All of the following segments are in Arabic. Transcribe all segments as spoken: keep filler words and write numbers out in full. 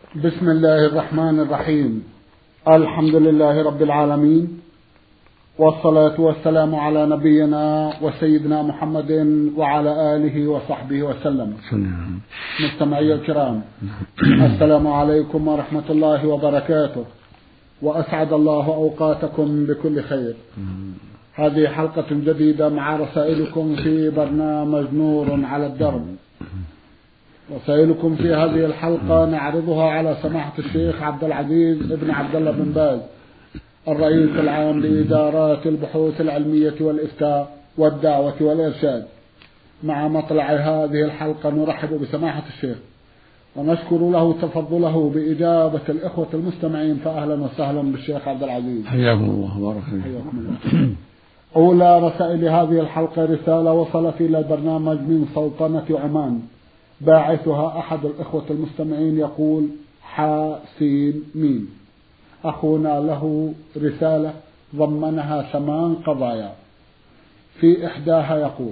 بسم الله الرحمن الرحيم. الحمد لله رب العالمين، والصلاة والسلام على نبينا وسيدنا محمد وعلى آله وصحبه وسلم. مستمعي الكرام، السلام عليكم ورحمة الله وبركاته، وأسعد الله أوقاتكم بكل خير. هذه حلقة جديدة مع رسائلكم في برنامج نور على الدرب. رسائلكم في هذه الحلقة نعرضها على سماحة الشيخ عبد العزيز ابن عبد الله بن باز، الرئيس العام لإدارات البحوث العلمية والإفتاء والدعوة والإرشاد. مع مطلع هذه الحلقة نرحب بسماحة الشيخ ونشكر له تفضله بإجابة الإخوة المستمعين، فأهلا وسهلا بالشيخ عبد العزيز. حياكم الله وبارك حياكم الله. أولى رسائل هذه الحلقة رسالة وصلت إلى البرنامج من سلطنة عمان، باعثها أحد الإخوة المستمعين يقول: حاسين ميم. أخونا له رسالة ضمنها ثمان قضايا. في إحداها يقول: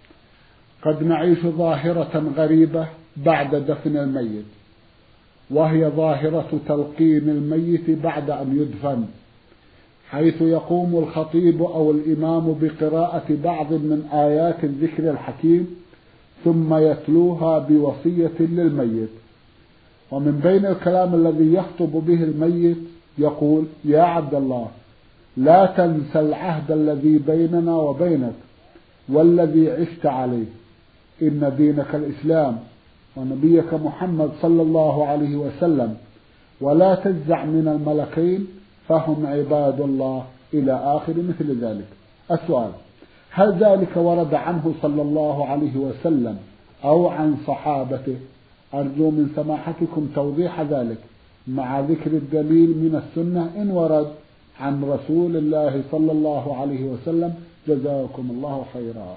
قد نعيش ظاهرة غريبة بعد دفن الميت، وهي ظاهرة تلقين الميت بعد أن يدفن، حيث يقوم الخطيب أو الإمام بقراءة بعض من آيات الذكر الحكيم ثم يتلوها بوصية للميت، ومن بين الكلام الذي يخطب به الميت يقول: يا عبد الله، لا تنسى العهد الذي بيننا وبينك والذي عشت عليه، إن دينك الإسلام ونبيك محمد صلى الله عليه وسلم، ولا تجزع من الملكين فهم عباد الله، إلى آخر مثل ذلك. السؤال: هل ذلك ورد عنه صلى الله عليه وسلم أو عن صحابته؟ أرجو من سماحتكم توضيح ذلك مع ذكر الدليل من السنة إن ورد عن رسول الله صلى الله عليه وسلم، جزاكم الله خيرا.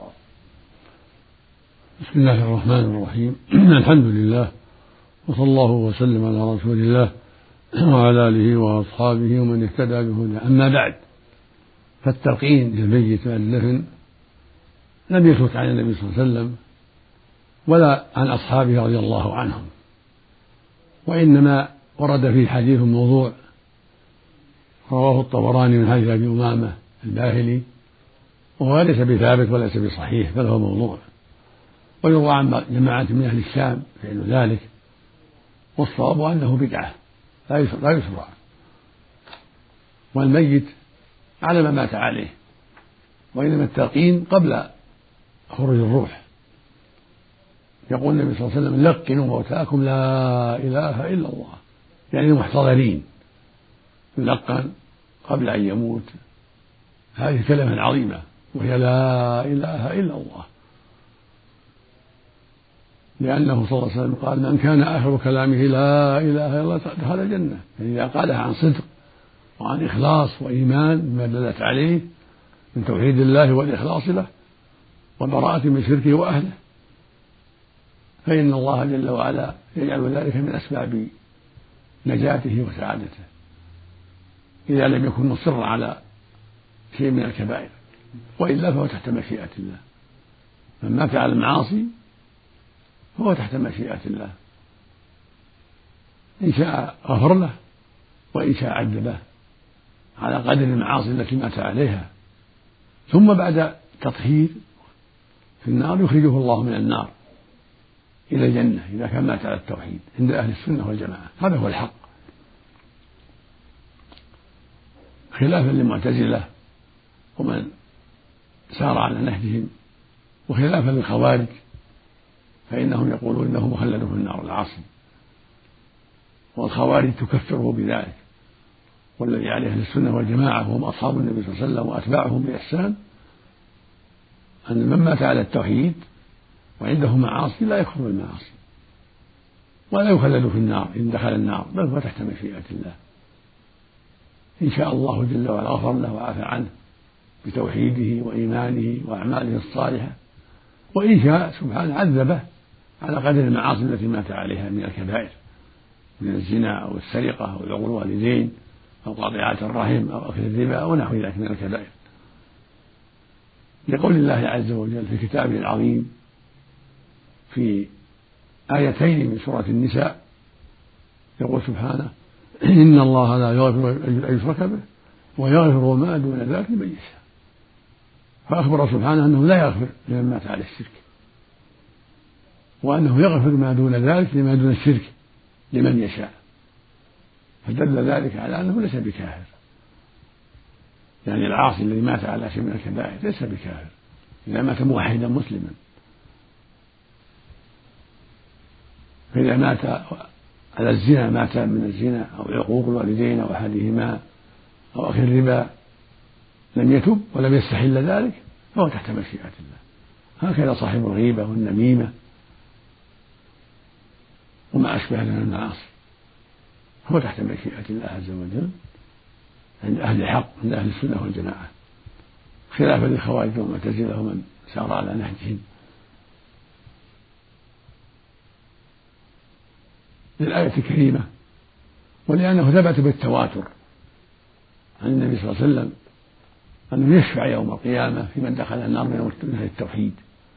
بسم الله الرحمن الرحيم. الحمد لله، وصلى الله وسلم على رسول الله وعلى آله وأصحابه ومن اهتدى بهداه. أما بعد، فالتلقين للميت بعد الدفن لم يثبت عن النبي صلى الله عليه وسلم ولا عن أصحابه رضي الله عنهم، وإنما ورد فيه حديث موضوع رواه الطبراني من حديث أبي أمامة الباهلي، وهو ليس بثابت وليس بصحيح، بل هو موضوع، ويروى عن جماعة من أهل الشام فعل ذلك، والصواب أنه بدعة لا يشرع، والميت على ما مات عليه، وإنما التلقين قبل خروج الروح. يقول النبي صلى الله عليه وسلم: لقنوا موتاكم لا إله إلا الله، يعني المحتضرين يلقن قبل أن يموت هذه كلمة عظيمة، وهي لا إله إلا الله، لأنه صلى الله عليه وسلم قال: من كان آخر كلامه لا إله إلا الله دخل الجنة، يعني إذا قالها عن صدق وعن إخلاص وإيمان بما دلت عليه من توحيد الله والإخلاص له وبراءة من شركه وأهله، فإن الله جل وعلا يجعل ذلك من أسباب نجاته وسعادته، إذا لم يكن مصرا على شيء من الكبائر، وإلا فهو تحت مشيئة الله. من مات على المعاصي فهو تحت مشيئة الله، إن شاء غفر له وإن شاء عذبه على قدر المعاصي التي مات عليها، ثم بعد تطهير في النار يخرجه الله من النار إلى الجنة إذا كان مات على التوحيد عند أهل السنة والجماعة. هذا هو الحق، خلافا للمعتزلة ومن سار على نهجهم، وخلافا للخوارج فإنهم يقولون إنه مخلد في النار العاصي، والخوارج تكفره بذلك. والذي عليه أهل السنة والجماعة وهم أصحاب النبي صلى الله عليه وسلم وأتباعهم بإحسان أن من مات على التوحيد وعنده معاصي لا يكفر بالمعاصي ولا يخلد في النار إن دخل النار، بل هو تحت مشيئة الله. إن شاء الله جل وعلا غفر له وعفى عنه بتوحيده وإيمانه وأعماله الصالحة، وإن شاء سبحانه عذبه على قدر المعاصي التي مات عليها من الكبائر، من الزنا أو السرقة أو عقوق الوالدين أو قطيعة الرحم أو أكل الربا أو نحو ذلك من الكبائر، لقول الله عز وجل في كتابه العظيم في آيتين من سورة النساء: يقول سبحانه إن الله لا يغفر أن يشرك به ويغفر ما دون ذلك لمن يشاء، فأخبر سبحانه أنه لا يغفر لمن مات على الشرك، وأنه يغفر ما دون ذلك لما دون الشرك لمن يشاء، فدل ذلك على أنه ليس بكافر، يعني العاصي الذي مات على شيء من الكبائر ليس بكافر إذا مات موحدا مسلما. فإذا مات على الزنا، مات من الزنا أو عقوق الوالدين أو أحدهما أو أكل الربا لم يتب ولم يستحل ذلك فهو تحت مشيئة الله. هكذا صاحب الغيبة والنميمة وما أشبه من المعاصي هو تحت مشيئة الله عز وجل عند أهل الحق، عند أهل السنة والجماعة، خلافا للخوارج والمعتزلة ومن سار على نهجهم. للآية الكريمة ولأنه ثبت بالتواتر عن النبي صلى الله عليه وسلم أنه يشفع يوم القيامة في من دخل النار من أهل التوحيد،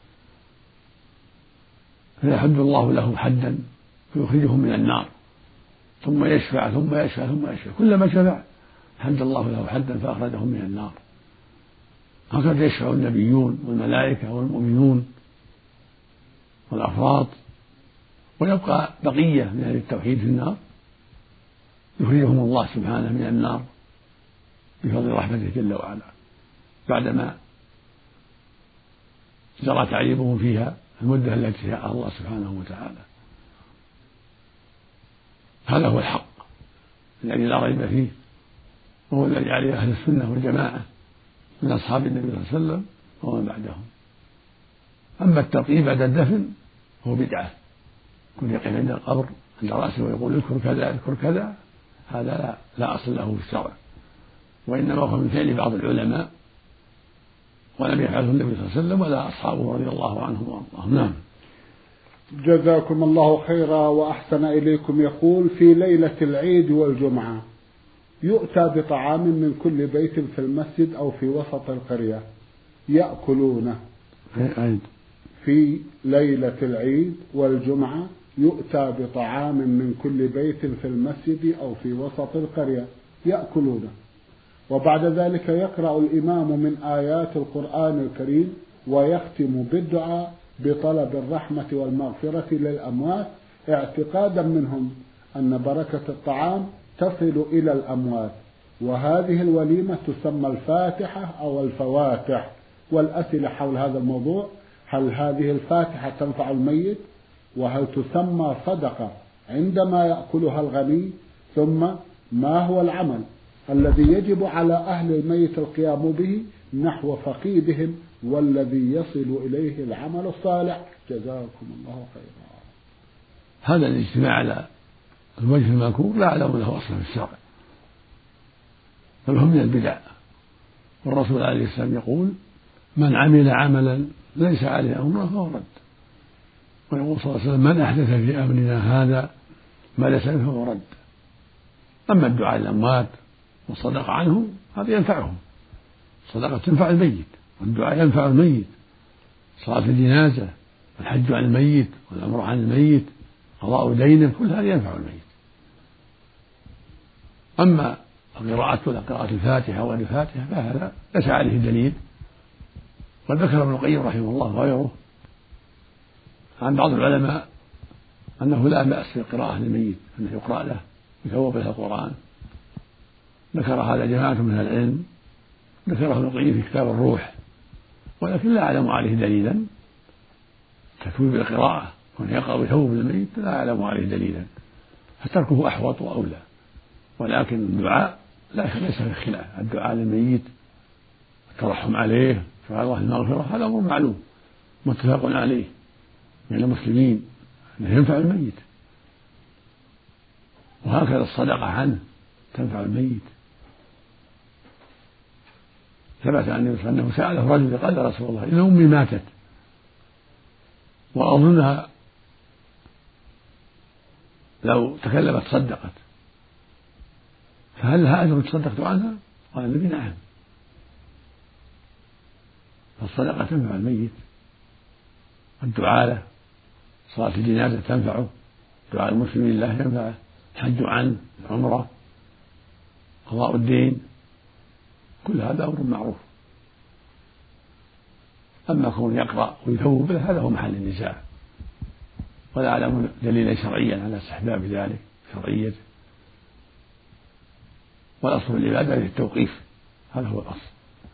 فيحد الله له حدا فيخرجهم من النار، ثم يشفع ثم يشفع ثم يشفع، كلما شفع حد الله له حدا فأخرجهم من النار. هكذا يشفع النبيون والملائكة والمؤمنون والأفراط، ويبقى بقية من أهل التوحيد في النار يخرجهم الله سبحانه من النار بفضل رحمته جل وعلا بعدما جرى تعذيبهم فيها المدة التي شاءها الله سبحانه وتعالى. هذا هو الحق الذي لا ريب فيه، وهو الذي عليه أهل السنة والجماعة من أصحاب النبي صلى الله عليه وسلم ومن بعدهم. أما الترقيب بعد الدفن هو بدعة، كل يقف عند القبر عند رأسه ويقول اذكر كذا اذكر كذا، هذا لا, لا أصل له في الشرع، وإنما هو من فعل بعض العلماء ولم يفعله النبي صلى الله عليه وسلم ولا أصحابه رضي الله عنهم وأرضاهم. نعم. جزاكم الله خيرا وأحسن إليكم. يقول في ليلة العيد والجمعة يؤتى بطعام من كل بيت في المسجد أو في وسط القرية يأكلونه. في ليلة العيد والجمعة يؤتى بطعام من كل بيت في المسجد أو في وسط القرية يأكلونه، وبعد ذلك يقرأ الإمام من آيات القرآن الكريم ويختم بالدعاء بطلب الرحمة والمغفرة للأموات اعتقادا منهم أن بركة الطعام تصل إلى الأموات، وهذه الوليمة تسمى الفاتحة أو الفواتح. والأسئلة حول هذا الموضوع: هل هذه الفاتحة تنفع الميت؟ وهل تسمى صدقة عندما يأكلها الغني؟ ثم ما هو العمل الذي يجب على أهل الميت القيام به نحو فقيدهم والذي يصل إليه العمل الصالح؟ جزاكم الله خيرا. هذا الاجتماع على الوجه المذكور لا أعلم له أصلا في الشرع، بل هم من البدع، والرسول عليه السلام يقول من عمل عملا ليس عليه أمرنا فهو رد، ويقول صلى الله عليه وسلم من أحدث في أمرنا هذا ما ليس منه فهو رد. أما الدعاء للأموات والصدقة عنهم هذا ينفعهم، الصدقة تنفع الميت والدعاء ينفع الميت، صلاة الجنازة والحج عن الميت والأمر عن الميت قضاء دينه كل هذا ينفع الميت. أما القراءة قراءة الفاتحة وغير الفاتحة فهذا ليس عليه دليل، قد ذكر ابن القيم رحمه الله وغيره عن بعض العلماء أنه لا بأس بالقراءة للميت، أنه يقرأ له يثوب له القرآن، ذكر هذا جماعة من العلم، ذكره ابن القيم في كتاب الروح، ولكن لا أعلم عليه دليلا تثويب بالقراءة وأن يقرأ بثوب الميت لا أعلم عليه دليلا، فتركه أحوط وأولى. ولكن الدعاء ليس في خلاف، الدعاء للميت الترحم عليه سؤال الله المغفرة هذا أمر معلوم متفق عليه من المسلمين أنه ينفع الميت، وهكذا الصدقة عنه تنفع الميت. ثبت عن النبي صلى الله عليه وسلم أنه سأله رجل قال يا رسول الله إن أمي ماتت وأظنها لو تكلمت صدقت فهل لها أجر تصدقت عنها؟ قال النبي نعم. فالصدقة تنفع الميت، الدعاء له، صلاة الجنازة تنفعه، دعاء المسلم لله ينفعه، الحج عنه، العمرة، قضاء الدين، كل هذا أمر معروف. أما كون يقرأ ويثوب به هذا هو محل النزاع، ولا أعلم دليلا شرعيا على استحباب ذلك شرعيته، والأصل العبادة في التوقيف، هذا هو الأصل،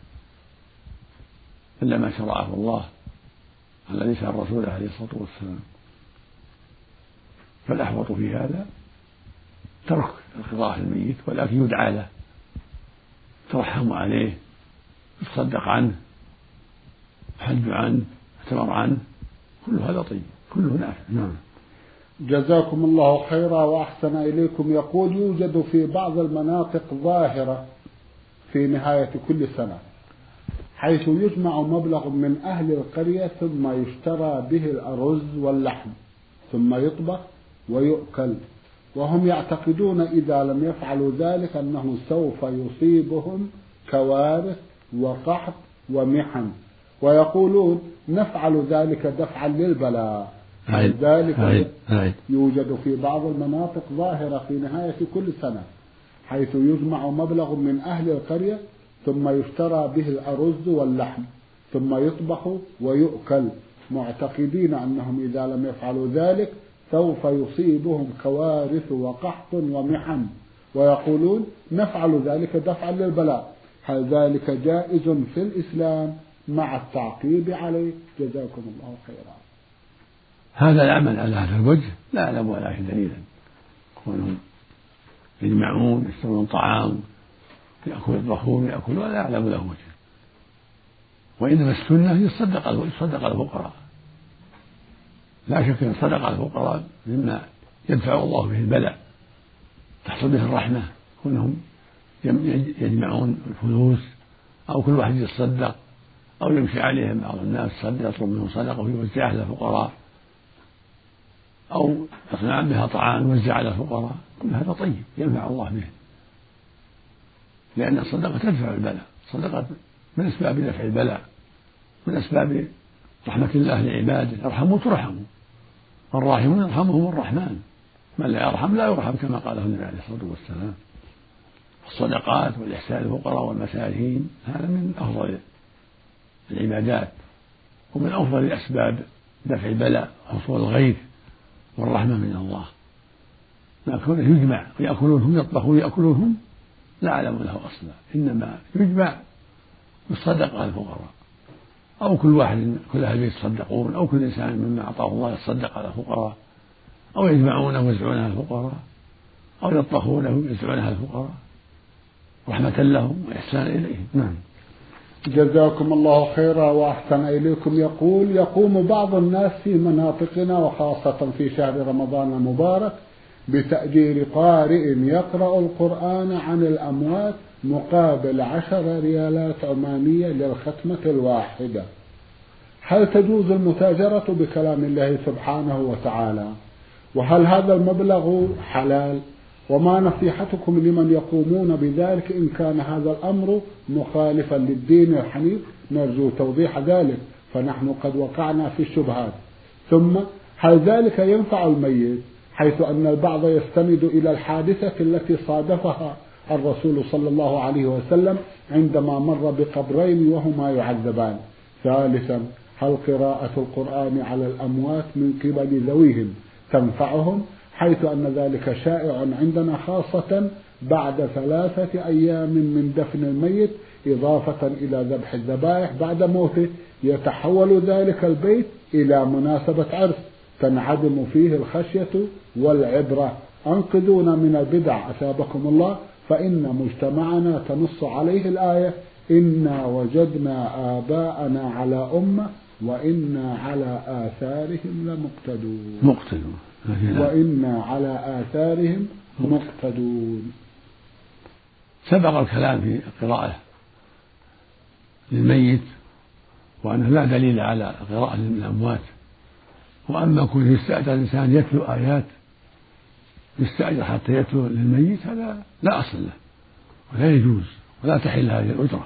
إلا ما شرعه الله على لسان رسوله عليه الصلاة والسلام. فالأحوط في هذا ترك القراءة الميت، ولكن يدعى له، ترحم عليه، يتصدق عنه، حج عنه، اعتمر عنه، كل هذا طيب، كله نافع. نعم. جزاكم الله خيرا وأحسن إليكم. يقول: يوجد في بعض المناطق ظاهرة في نهاية كل سنة حيث يجمع مبلغ من أهل القرية ثم يشترى به الأرز واللحم ثم يطبخ ويؤكل، وهم يعتقدون إذا لم يفعلوا ذلك أنه سوف يصيبهم كوارث وقحط ومحن، ويقولون نفعل ذلك دفعا للبلاء. ذلك يوجد في بعض المناطق ظاهرة في نهاية كل سنة حيث يجمع مبلغ من أهل القرية ثم يشترى به الأرز واللحم ثم يطبخ ويؤكل، معتقدين أنهم إذا لم يفعلوا ذلك سوف يصيبهم كوارث وقحط ومحن، ويقولون نفعل ذلك دفعا للبلاء. هل ذلك جائز في الإسلام مع التعقيب عليه؟ جزاكم الله خيرا. هذا العمل على هذا الوجه لا أعلم ولا دليلا، كونهم يجمعون يشترون طعام يأكل يطبخون يأكلون لا أعلم له وجه، وإنما السنة يصدق يصدق الفقراء، لا شك أن صدق الفقراء مما يدفع الله به البلاء، تحصل به الرحمة، كونهم يجمعون الفلوس أو كل واحد يتصدق أو يمشي عليهم بعض الناس صدق يطلب منهم صدقة ويوزعها على الفقراء، أو يصنع بها طعام ويوزع على الفقراء، كل هذا طيب ينفع الله به، لأن الصدقة تدفع البلاء، الصدقة من أسباب دفع البلاء، من أسباب رحمة الله لعباده، ارحموا ترحموا، والراحمون يرحمهم الرحمن، من لا يرحم لا يرحم كما قاله النبي عليه الصلاة والسلام. الصدقات والإحسان للفقراء والمساكين هذا من أفضل العبادات ومن أفضل أسباب دفع البلاء وحصول الغيث والرحمة من الله. ما كونه يجمع ويأكلونهم يطبخون يأكلونهم لا أعلم له أصلا، إنما يجمع بالصدقة على الفقراء، أو كل واحد كل أهل يتصدقون، أو كل إنسان مما أعطاه الله يتصدق على الفقراء، أو يجمعونه ويوزعونه على الفقراء، أو يطبخونه ويوزعونه على الفقراء رحمة لهم وإحسان إليهم. نعم. جزاكم الله خيرا وأحسن إليكم. يقول: يقوم بعض الناس في مناطقنا وخاصة في شهر رمضان المبارك بتأجير قارئ يقرأ القرآن عن الأموات مقابل عشر ريالات عمانية للختمة الواحدة، هل تجوز المتاجرة بكلام الله سبحانه وتعالى؟ وهل هذا المبلغ حلال؟ وما نصيحتكم لمن يقومون بذلك إن كان هذا الأمر مخالفا للدين الحنيف؟ نرجو توضيح ذلك فنحن قد وقعنا في الشبهات. ثم هل ذلك ينفع الميت، حيث أن البعض يستند إلى الحادثة التي صادفها الرسول صلى الله عليه وسلم عندما مر بقبرين وهما يعذبان؟ ثالثا هل قراءة القرآن على الأموات من قبل ذويهم تنفعهم، حيث أن ذلك شائع عندنا خاصة بعد ثلاثة أيام من دفن الميت إضافة إلى ذبح الذبائح بعد موته، يتحول ذلك البيت إلى مناسبة عرس تنعدم فيه الخشية والعبرة. أنقذونا من البدع أثابكم الله، فإن مجتمعنا تنص عليه الآية: إنا وجدنا آباءنا على أمة وإنا على آثارهم لمقتدون. مقتدون وإنا على آثارهم مقتدون. سبق الكلام في القراءة للميت وأنه لا دليل على قراءة للأموات، وأما كون يستأجر الإنسان يتلو آيات يستأجر حتى يتلو للميت هذا لا أصل له ولا يجوز ولا تحل هذه الأجرة.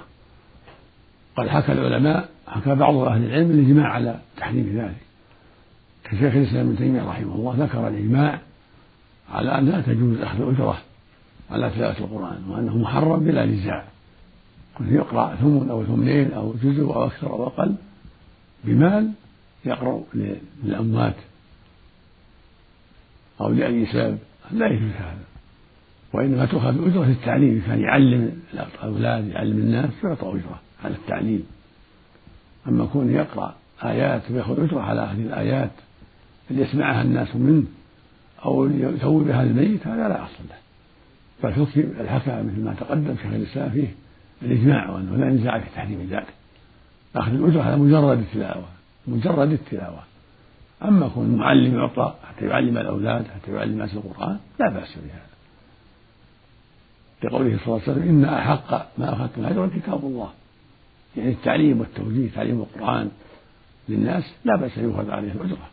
قد حكى العلماء حكى بعض أهل العلم الإجماع على تحريم ذلك، كشيخ الإسلام ابن تيمية رحمه الله ذكر الإجماع على أن لا تجوز أخذ أجرة على تلاوة القرآن، وأنه محرم بلا نزاع، كل يقرأ ثمن أو ثمنين أو جزء أو أكثر أو أقل بمال يقرأ للأموات أو لأي سبب لا يجوز هذا، وإنما تؤخذ أجرة التعليم، كان يعلم الأولاد يعلم الناس يعطى أجرة على التعليم. أما يكون يقرأ آيات ويأخذ أجرة على هذه الآيات اللي يسمعها الناس منه أو يسوي بها الميت هذا لا أصل له، بل حكم الحكم مثل ما تقدم شيخ الإسلام فيه الإجماع وأنه لا نزاع في تحريم ذلك، أخذ الأجرة على مجرد التلاوة مجرد التلاوة. أما يكون المعلم يعطى حتى يعلم الأولاد حتى يعلم الناس القرآن لا بأس بهذا، لقوله صلى الله عليه وسلم إن أحق ما أخذتم أجرا كتاب الله، يعني التعليم والتوجيه تعليم القرآن للناس لا بأس يؤخذ عليه الأجرة.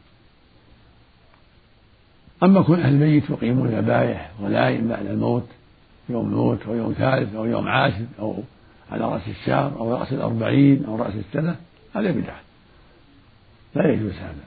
أما يكون أهل الميت يقيمون ذبائح ولائم بعد الموت، يوم موت أو يوم ثالث أو يوم عاشر أو على رأس الشهر أو رأس الأربعين أو رأس السنة، هذا بدعة لا يجوز هذا.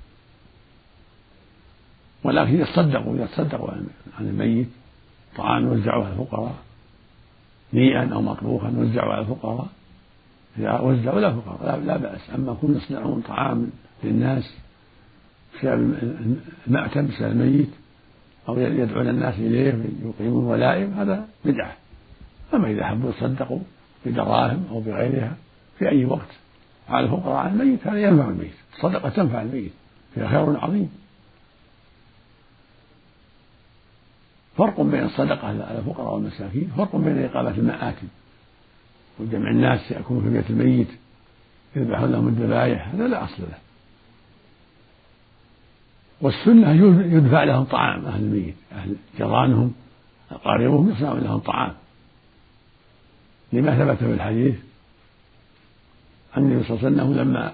ولكن يتصدقوا يتصدقوا عن الميت طعام يوزعوا على الفقراء نيئا أو مطبوخا يوزعوا على الفقراء، إذا وزعوا لا فقراء لا بأس. أما يكون يصنعون طعام للناس بسبب المأتم بسبب الميت أو يدعون الناس إليه يقيمون ولائم هذا بدعة. أما إذا حبوا يصدقوا بدراهم أو بغيرها في أي وقت على الفقراء عن الميت هذا ينفع الميت، الصدقة تنفع الميت فيها خير عظيم. فرق بين الصدقة على الفقراء والمساكين، فرق بين إقامة المآتم وجمع الناس يأكلون في بيت الميت يذبحون لهم الذبائح هذا لا أصل له. والسنة يدفع لهم طعام أهل الميت، أهل جيرانهم أقاربهم يصنعون لهم طعام، لما ثبت في الحديث عن النبي صلى الله عليه وسلم لما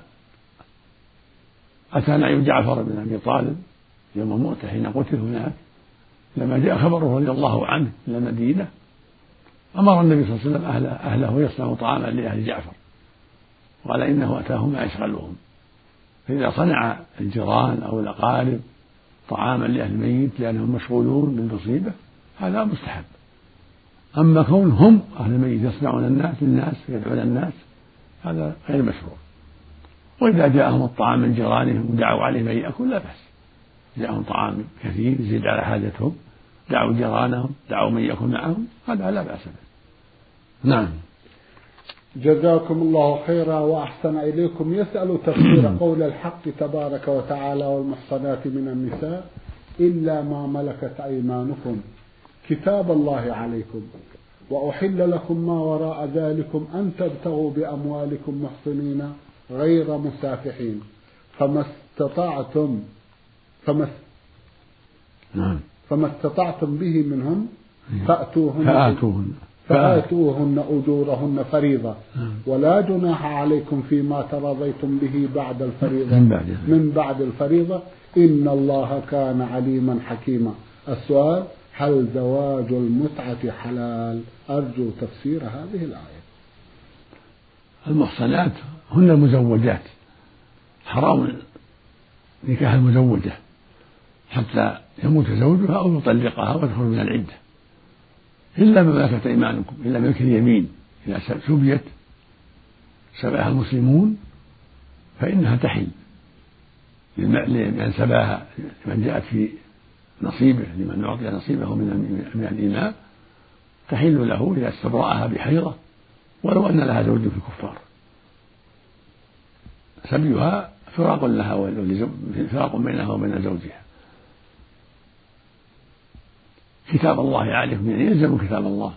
أتى نعي جعفر بن أبي طالب يوم موته حين قتل هناك، لما جاء خبره رضي الله عنه إلى المدينة أمر النبي صلى الله عليه وسلم أهله, أهله يصنعوا طعاما لأهل جعفر، وقال إنه أتاهم ما يشغلهم. فإذا صنع الجيران أو الأقارب طعاما لأهل الميت لأنهم مشغولون بالمصيبة هذا مستحب. أما كونهم أهل الميت يصنعون الناس للناس يدعون الناس هذا غير مشروع. وإذا جاءهم الطعام من جيرانهم ودعوا عليه من يأكل لا بأس، جاءهم طعام كثير يزيد على حاجتهم دعوا جيرانهم دعوا من يأكل معهم هذا لا بأس به. نعم. جزاكم الله خيرا وأحسن إليكم. يسأل تفسير قول الحق تبارك وتعالى والمحصنات من النساء إلا ما ملكت أيمانكم كتاب الله عليكم وأحل لكم ما وراء ذلكم أن تبتغوا بأموالكم محصنين غير مسافحين فما استطعتم فما نعم فما استطعتم به منهم فأتوهن فآتوهن فآتوهن أجورهن فريضة ولا جناح عليكم فيما تراضيتم به بعد الفريضة من بعد الفريضة إن الله كان عليما حكيما. السؤال: هل زواج المتعة حلال؟ أرجو تفسير هذه الآية. المحصنات هن المزوجات، حرام نكاح المزوجة حتى يموت زوجها أو يطلقها وتدخل من العدة، إلا ما ملكت أيمانكم، إلا ملك اليمين إذا شبيت سباها المسلمون فإنها تحل لمن سباها، لمن جاءت في نصيبه، لمن أعطي نصيبه من الإماء تحل له إذا استبرأها بحيضة ولو أن لها زوج في الكفار. سبيها فراق لها فراق بينها وبين زوجها. كتاب الله عليكم يعني يلزم كتاب الله.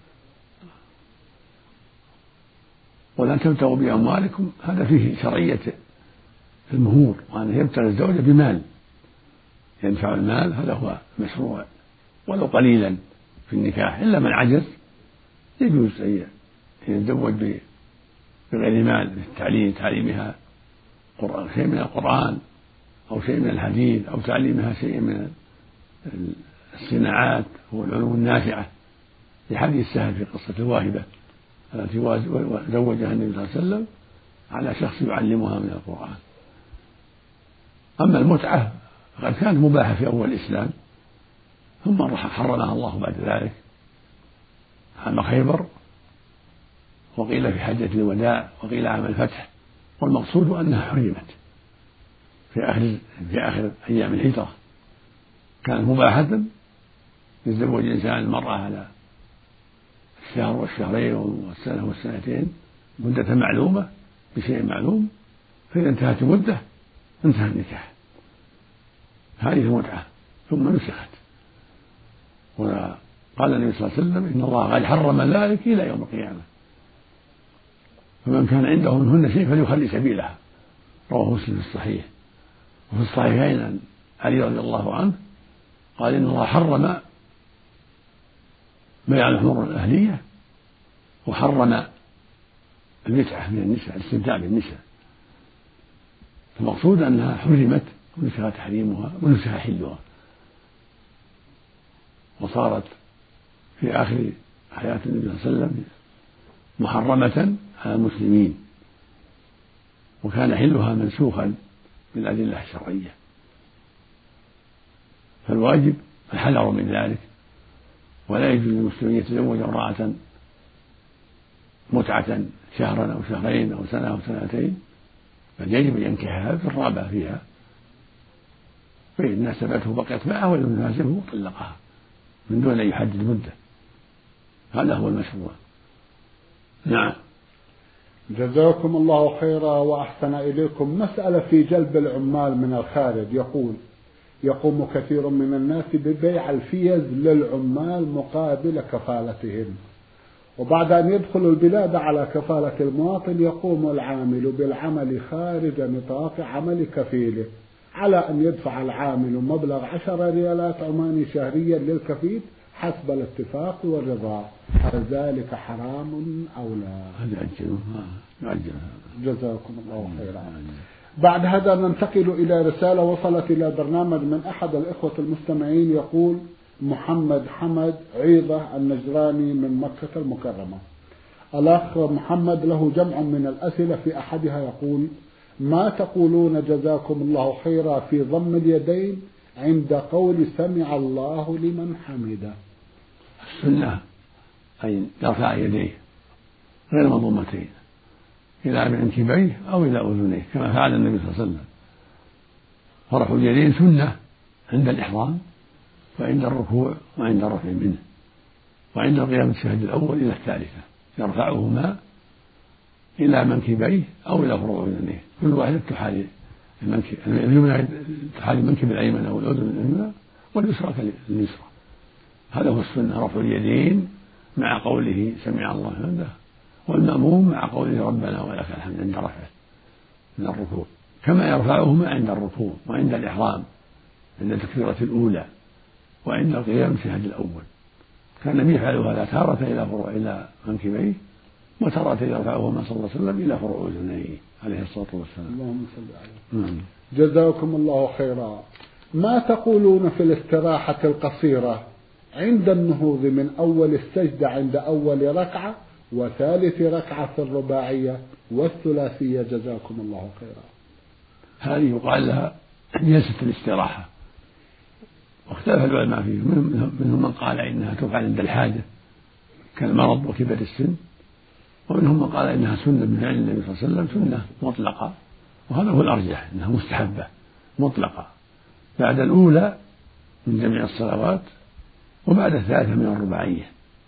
ولا تبتغوا بأموالكم هذا فيه شرعية المهور، وأن يبتغي الزوجة بمال يدفع المال هذا هو مشروع ولو قليلا في النكاح، إلا من عجز يجوز أن يتزوج بغير مال بالتعليم تعليمها شيء من القرآن أو شيء من الحديث أو تعليمها شيء من الصناعات والعلوم النافعة، لحديث سهل في قصة الواهبة التي زوجها النبي صلى الله عليه وسلم على شخص يعلمها من القرآن. أما المتعة فقد كانت مباحة في أول الإسلام ثم حرمها الله بعد ذلك عام خيبر، وقيل في حجة الوداع، وقيل عام الفتح، والمقصود أنها حرمت في آخر في آخر أيام الهجرة. كانت مباحة يتزوج الإنسان المرأة على الشهر والشهرين والسنة والسنتين مدة معلومة بشيء معلوم، فإذا انتهت المدة انتهى النكاح. هذه المتعة ثم نسخت، وقال النبي صلى الله عليه وسلم إن الله قد حرم ذلك إلى يوم القيامة، فمن كان عنده منهن شيء فليخلي سبيلها. رواه مسلم في الصحيح. وفي الصحيحين عن علي رضي الله عنه قال إن الله حرم بيع الحمر الأهلية، وحرم المتعة من النساء، الاستمتاع بالنساء. المقصود أنها حرمت ونسخ تحريمها ونسخ حلها، وصارت في آخر حياة النبي صلى الله عليه وسلم محرمة على المسلمين، وكان حلها منسوخا بالأدلة الشرعية. فالواجب الحذر من ذلك، ولا يجوز للمسلم يتزوج امرأة متعة شهرا أو شهرين أو سنة أو سنتين، بل يجب أن ينكحها في الرغبة فيها، فإن ناسبته بقيت معه وإن لم يناسبه طلقها من دون أن يحدد مدة. هذا هو المشروع. نعم. جزاكم الله خيرا وأحسن إليكم. مسألة في جلب العمال من الخارج. يقول: يقوم كثير من الناس ببيع الفيز للعمال مقابل كفالتهم، وبعد أن يدخلوا البلاد على كفالة المواطن يقوم العامل بالعمل خارج نطاق عمل كفيله، على أن يدفع العامل مبلغ عشر ريالات عماني شهريا للكفيل حسب الاتفاق والرضا. هل ذلك حرام أو لا؟ جزاكم الله خيرا. بعد هذا ننتقل إلى رسالة وصلت إلى برنامج من أحد الإخوة المستمعين. يقول محمد حمد عيضة النجراني من مكة المكرمة. الأخ محمد له جمع من الأسئلة، في أحدها يقول: ما تقولون جزاكم الله خيرا في ضم اليدين عند قول سمع الله لمن حمده؟ السنة أي يرفع يديه غير مضمتين إلى منكبيه أو إلى أذنيه كما فعل النبي صلى الله عليه وسلم. فرفع اليدين سنة عند الإحرام وعند الركوع وعند الرفع منه وعند القيام التشهد الأول إلى الثالثة، يرفعهما إلى منكبيه أو إلى فروع أذنيه، كل واحدة تحاذي المنكب اليمنى تحاذي المنكب الأيمن أو الأذن اليمنى واليسرى كاليسرى. هذا هو السنة، رفع اليدين مع قوله سمع الله لمن حمده، والمأموم مع قوله ربنا ولك الحمد عند رفعه من الركوع، كما يرفعهما عند الركوع وعند الإحرام عند التكبيرة الأولى وعند القيام التشهد الأول. كان النبي يفعل هذا تارة إلى فروع إلى منكبيه، وتارة يرفعهما صلى الله عليه وسلم إلى فروع أذنيه عليه الصلاة والسلام. اللهم صل عليه. جزاكم الله خيرا. ما تقولون في الاستراحة القصيرة عند النهوض من أول السجدة عند أول ركعة وثالث ركعة في الرباعية والثلاثية؟ جزاكم الله خيرا. هذه يقال لها جلسة الاستراحة، واختلف العلماء فيه، منهم من قال إنها تفعل عند الحاجة كالمرض وكبر السن، ومنهم من قال إنها سنة من فعل النبي صلى الله عليه وسلم، سنة مطلقة، وهذا هو الأرجح أنها مستحبة مطلقة بعد الأولى من جميع الصلوات وبعد الثالثة من الرباعية،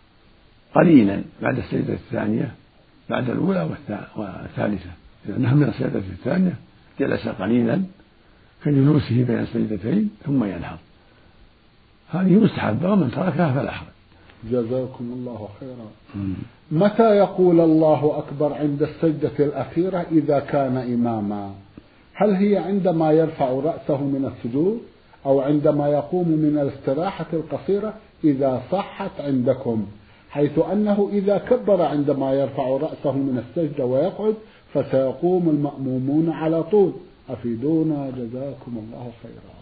قليلا بعد السجدة الثانية بعد الأولى والثالثة. إذا نهى من السجدة الثانية جلس قليلا كجلوسه بين السجدتين ثم ينهض، هذه مستحبة، ومن تركها فلا حرج. جزاكم الله خيرا. متى يقول الله أكبر عند السجدة الأخيرة إذا كان إماما؟ هل هي عندما يرفع رأسه من السجود أو عندما يقوم من الاستراحة القصيرة إذا صحت عندكم، حيث أنه إذا كبر عندما يرفع رأسه من السجدة ويقعد فسيقوم المأمومون على طول؟ أفيدونا جزاكم الله خيرا.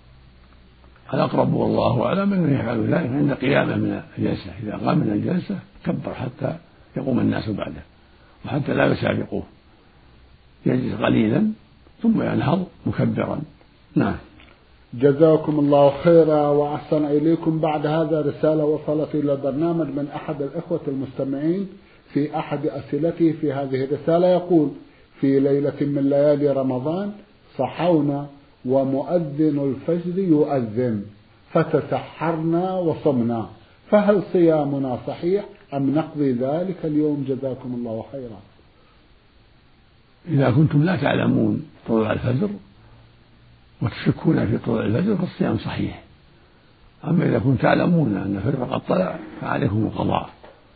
الأقرب والله أعلم أنه يفعل ذلك عند قيامه من الجلسة، إذا قام من الجلسة كبر حتى يقوم الناس بعده وحتى لا يسابقوه، يجلس قليلا ثم ينهض مكبرا. نعم. جزاكم الله خيرا وأحسن إليكم. بعد هذا رسالة وصلت إلى البرنامج من أحد الإخوة المستمعين في أحد أسئلته في هذه الرسالة، يقول: في ليلة من ليالي رمضان صحونا ومؤذن الفجر يؤذن فتسحرنا وصمنا، فهل صيامنا صحيح أم نقضي ذلك اليوم؟ جزاكم الله خيرا. إذا كنتم لا تعلمون طلوع الفجر وتشكون في طلوع الفجر فالصيام صحيح. أما إذا كنتم تعلمون أن الفجر قد طلع فعليكم القضاء.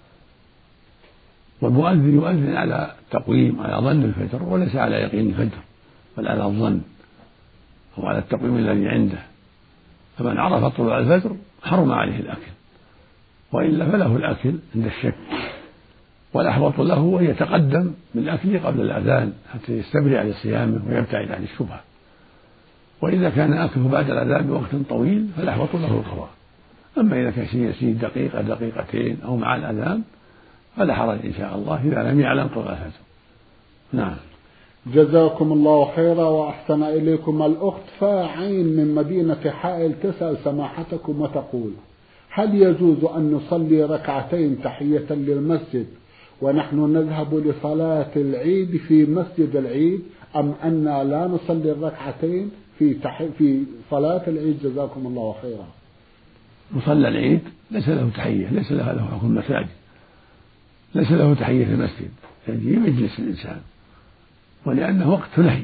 والمؤذن يؤذن على تقويم، على ظن الفجر، وليس على يقين الفجر، بل على الظن أو على التقويم الذي عنده. فمن عرف طلوع الفجر حرم عليه الأكل، وإلا فله الأكل عند الشك، والأحوط له أن يتقدم بالأكل قبل الأذان حتى يستبرئ لصيامه ويبتعد عن الشبهة. وإذا كان أكله بعد الأذان بوقت طويل فالأحوط له القضاء. أما إذا كان شيء يسير دقيقة دقيقتين أو مع الأذان فلا حرج إن شاء الله إذا لم يعلم طلوع الفجر. نعم. جزاكم الله خيرا وأحسن إليكم. الأخت فاعين من مدينة حائل تسأل سماحتكم وتقول: هل يجوز أن نصلي ركعتين تحية للمسجد ونحن نذهب لصلاة العيد في مسجد العيد، أم أننا لا نصلي الركعتين في تحي في صلاة العيد؟ جزاكم الله خيرا. مصلى العيد ليس له تحية، ليس له له حكم المساجد، ليس له تحية في المسجد، يجي مجلس الإنسان، ولأنه وقت نهي،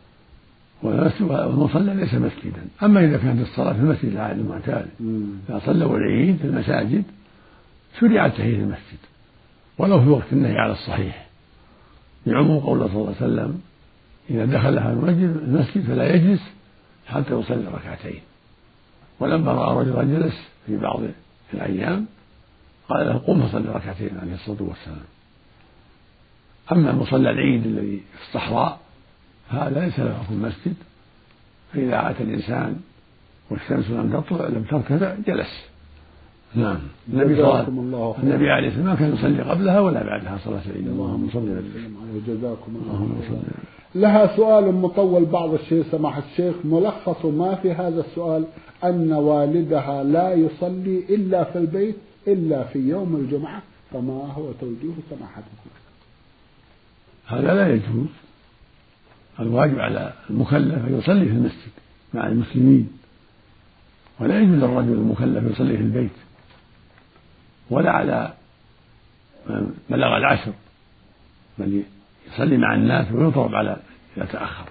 والمصلى ليس مسجدا. أما إذا كانت الصلاة في المسجد العادي المعتاد، إذا صلوا العيد في المساجد شرعت تحية المسجد ولو في وقت النهي على الصحيح، بعموم قوله صلى الله عليه وسلم: إذا دخل أحد المسجد فلا يجلس حتى يصلي ركعتين. ولما رأى رجلا جلس في بعض الأيام قال له: قم فصلي ركعتين عليه الصلاة والسلام. أما مصلى العيد الذي في الصحراء هذا ليس له حكم المسجد، فإذا عاد الإنسان والشمس لم تطلع لم ترتفع جلس. نعم. النبي صلى الله النبي عليه الصلاة والسلام ما كان يصلي قبلها ولا بعدها صلاة العيد. اللهم صل وسلم عليه. جزاكم الله خيرا. لها سؤال مطول بعض الشيء سماحة الشيخ، ملخص ما في هذا السؤال أن والدها لا يصلي إلا في البيت إلا في يوم الجمعة، فما هو توجيه سماحتكم؟ هذا لا يجوز. الواجب على المكلف أن يصلي في المسجد مع المسلمين، ولا يجوز للرجل المكلف يصلي في البيت، ولا على من بلغ العشر بل يصلي مع الناس ويضرب على إذا تأخر،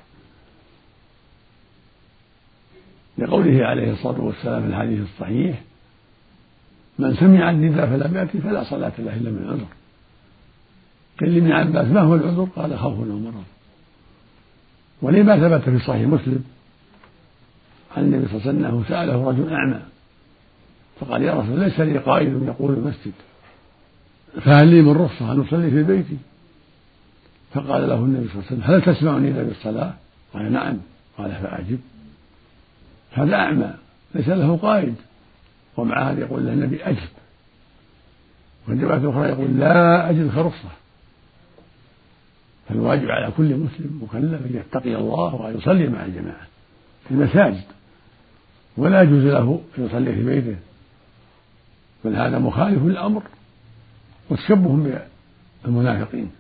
لقوله عليه الصلاة والسلام في الحديث الصحيح: من سمع النداء فلم يأتي فلا صلاة له إلا من عذر. قيل لابن عباس: ما هو العذر؟ قال: خوف أو مرض. ولما ثبت في صحيح مسلم عن النبي صلى الله عليه وسلم أنه سأله رجل أعمى فقال: يا رسول الله، ليس لي قائد يقول المسجد، فهل لي من رخصة أن أصلي في بيتي؟ فقال له النبي صلى الله عليه وسلم: هل تسمعني إلا بالصلاة؟ قال: نعم. قال: فأعجب. هذا أعمى ليس له قائد، ومع هذا يقول له النبي: أجب. وفي الرواية الأخرى يقول: لا أجد رخصة. فالواجب على كل مسلم مكلف أن يتقي الله وأن يصلي مع الجماعة في المساجد، ولا يجوز له أن يصلي في بيته، بل هذا مخالف للأمر وتشبه بالمنافقين،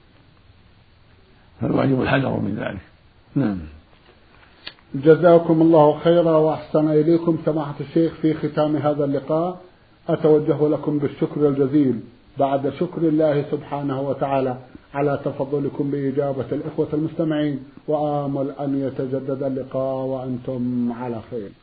فالواجب الحذر من ذلك. نعم. جزاكم الله خيرا وأحسن إليكم سماحة الشيخ. في ختام هذا اللقاء أتوجه لكم بالشكر الجزيل بعد شكر الله سبحانه وتعالى على تفضلكم بإجابة الإخوة المستمعين، وآمل أن يتجدد اللقاء وأنتم على خير.